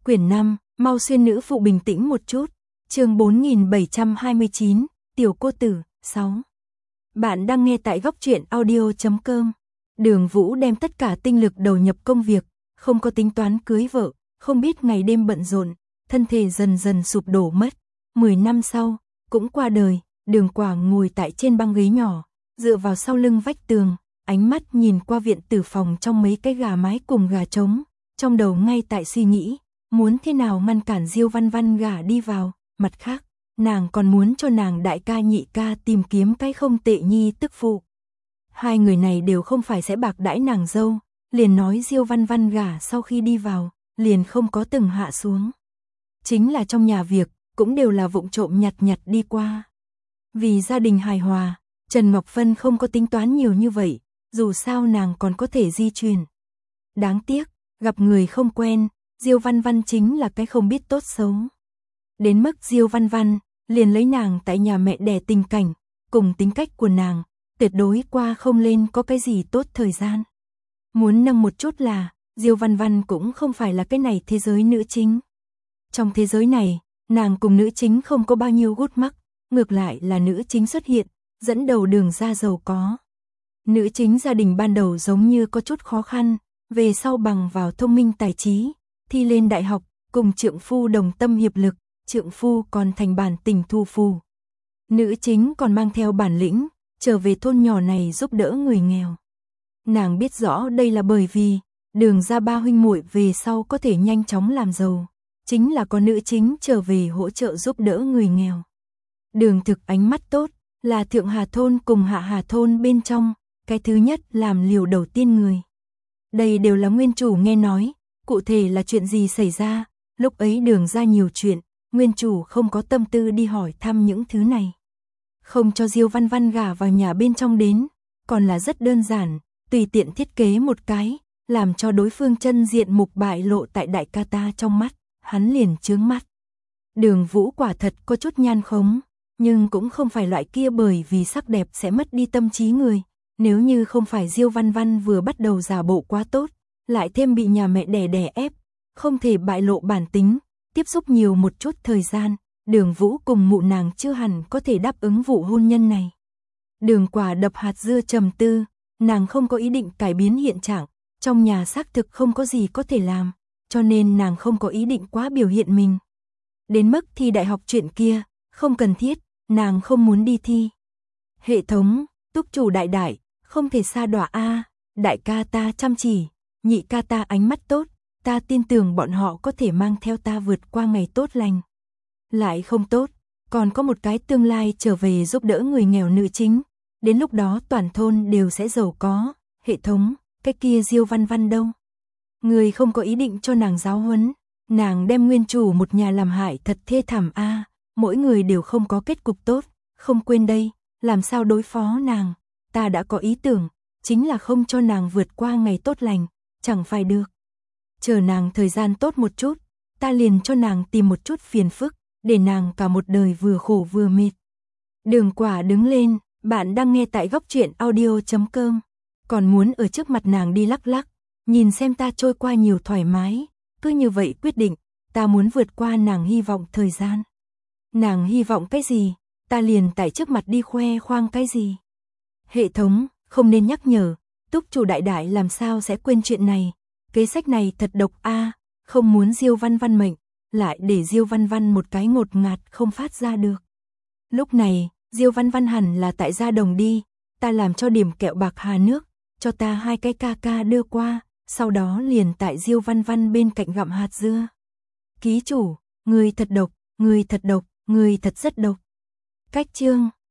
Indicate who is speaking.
Speaker 1: Quyển 5, mau xuyên nữ phụ bình tĩnh một chút. Chương 4729, Tiểu cô tử, 6. Bạn đang nghe tại góc truyện audio.com. Đường Vũ đem tất cả tinh lực đầu nhập công việc, không có tính toán cưới vợ, không biết ngày đêm bận rộn, thân thể dần dần sụp đổ mất. 10 năm sau, cũng qua đời, Đường Quảng ngồi tại trên băng ghế nhỏ, dựa vào sau lưng vách tường, ánh mắt nhìn qua viện tử phòng trong mấy cái gà mái cùng gà trống, trong đầu ngay tại suy nghĩ, muốn thế nào ngăn cản Diêu Văn Văn gả đi vào, mặt khác, nàng còn muốn cho nàng đại ca nhị ca tìm kiếm cái không tệ nhi tức phụ. Hai người này đều không phải sẽ bạc đãi nàng dâu, liền nói Diêu Văn Văn gả sau khi đi vào, liền không có từng hạ xuống. Chính là trong nhà việc, cũng đều là vụng trộm nhặt nhặt đi qua. Vì gia đình hài hòa, Trần Ngọc Vân không có tính toán nhiều như vậy, dù sao nàng còn có thể di truyền. Đáng tiếc, gặp người không quen, Diêu Văn Văn chính là cái không biết tốt xấu. Đến mức Diêu Văn Văn, liền lấy nàng tại nhà mẹ đẻ tình cảnh, cùng tính cách của nàng, tuyệt đối qua không lên có cái gì tốt thời gian. Muốn nâng một chút là, Diêu Văn Văn cũng không phải là cái này thế giới nữ chính. Trong thế giới này, nàng cùng nữ chính không có bao nhiêu gút mắc, ngược lại là nữ chính xuất hiện, dẫn đầu đường ra giàu có. Nữ chính gia đình ban đầu giống như có chút khó khăn, về sau bằng vào thông minh tài trí, thi lên đại học, cùng trượng phu đồng tâm hiệp lực, trượng phu còn thành bản tình thu phu. Nữ chính còn mang theo bản lĩnh, trở về thôn nhỏ này giúp đỡ người nghèo. Nàng biết rõ đây là bởi vì, đường ra ba huynh muội về sau có thể nhanh chóng làm giàu, chính là có nữ chính trở về hỗ trợ giúp đỡ người nghèo. Đường Thực ánh mắt tốt, là Thượng Hà Thôn cùng Hạ Hà Thôn bên trong, cái thứ nhất làm liều đầu tiên người. Đây đều là nguyên chủ nghe nói, cụ thể là chuyện gì xảy ra, lúc ấy đường ra nhiều chuyện, nguyên chủ không có tâm tư đi hỏi thăm những thứ này. Không cho Diêu Văn Văn gả vào nhà bên trong đến, còn là rất đơn giản, tùy tiện thiết kế một cái, làm cho đối phương chân diện mục bại lộ tại đại ca ta trong mắt, hắn liền chướng mắt. Đường Vũ quả thật có chút nhan khống, nhưng cũng không phải loại kia bởi vì sắc đẹp sẽ mất đi tâm trí người. Nếu như không phải Diêu Văn Văn vừa bắt đầu giả bộ quá tốt, lại thêm bị nhà mẹ đè ép, không thể bại lộ bản tính, tiếp xúc nhiều một chút thời gian, Đường Vũ cùng mụ nàng chưa hẳn có thể đáp ứng vụ hôn nhân này. Đường Quả đập hạt dưa trầm tư, nàng không có ý định cải biến hiện trạng, trong nhà xác thực không có gì có thể làm, cho nên nàng không có ý định quá biểu hiện mình. Đến mức thi đại học chuyện kia, không cần thiết, nàng không muốn đi thi. Hệ thống, túc chủ đại, không thể sa đọa a, đại ca ta chăm chỉ, nhị ca ta ánh mắt tốt, ta tin tưởng bọn họ có thể mang theo ta vượt qua ngày tốt lành. Lại không tốt, còn có một cái tương lai trở về giúp đỡ người nghèo nữ chính, đến lúc đó toàn thôn đều sẽ giàu có. Hệ thống, cái kia Diêu Văn Văn đâu? Người không có ý định cho nàng giáo huấn, nàng đem nguyên chủ một nhà làm hại thật thê thảm a, mỗi người đều không có kết cục tốt, không quên đây, làm sao đối phó nàng, ta đã có ý tưởng, chính là không cho nàng vượt qua ngày tốt lành, chẳng phải được. Chờ nàng thời gian tốt một chút, ta liền cho nàng tìm một chút phiền phức, để nàng cả một đời vừa khổ vừa mệt. Đường Quả đứng lên, bạn đang nghe tại góc truyện audio.com, còn muốn ở trước mặt nàng đi lắc lắc, nhìn xem ta trôi qua nhiều thoải mái, cứ như vậy quyết định, ta muốn vượt qua nàng hy vọng thời gian. Nàng hy vọng cái gì, ta liền tại trước mặt đi khoe khoang cái gì. Hệ thống, không nên nhắc nhở, túc chủ đại làm sao sẽ quên chuyện này, kế sách này thật độc a, không muốn Diêu Văn Văn mệnh, lại để Diêu Văn Văn một cái ngột ngạt không phát ra được. Lúc này, Diêu Văn Văn hẳn là tại gia đồng đi, ta làm cho điểm kẹo bạc hà nước, cho ta 2 cái ca đưa qua, sau đó liền tại Diêu Văn Văn bên cạnh gặm hạt dưa. Ký chủ, người thật độc, người thật độc, người thật rất độc. Cách chương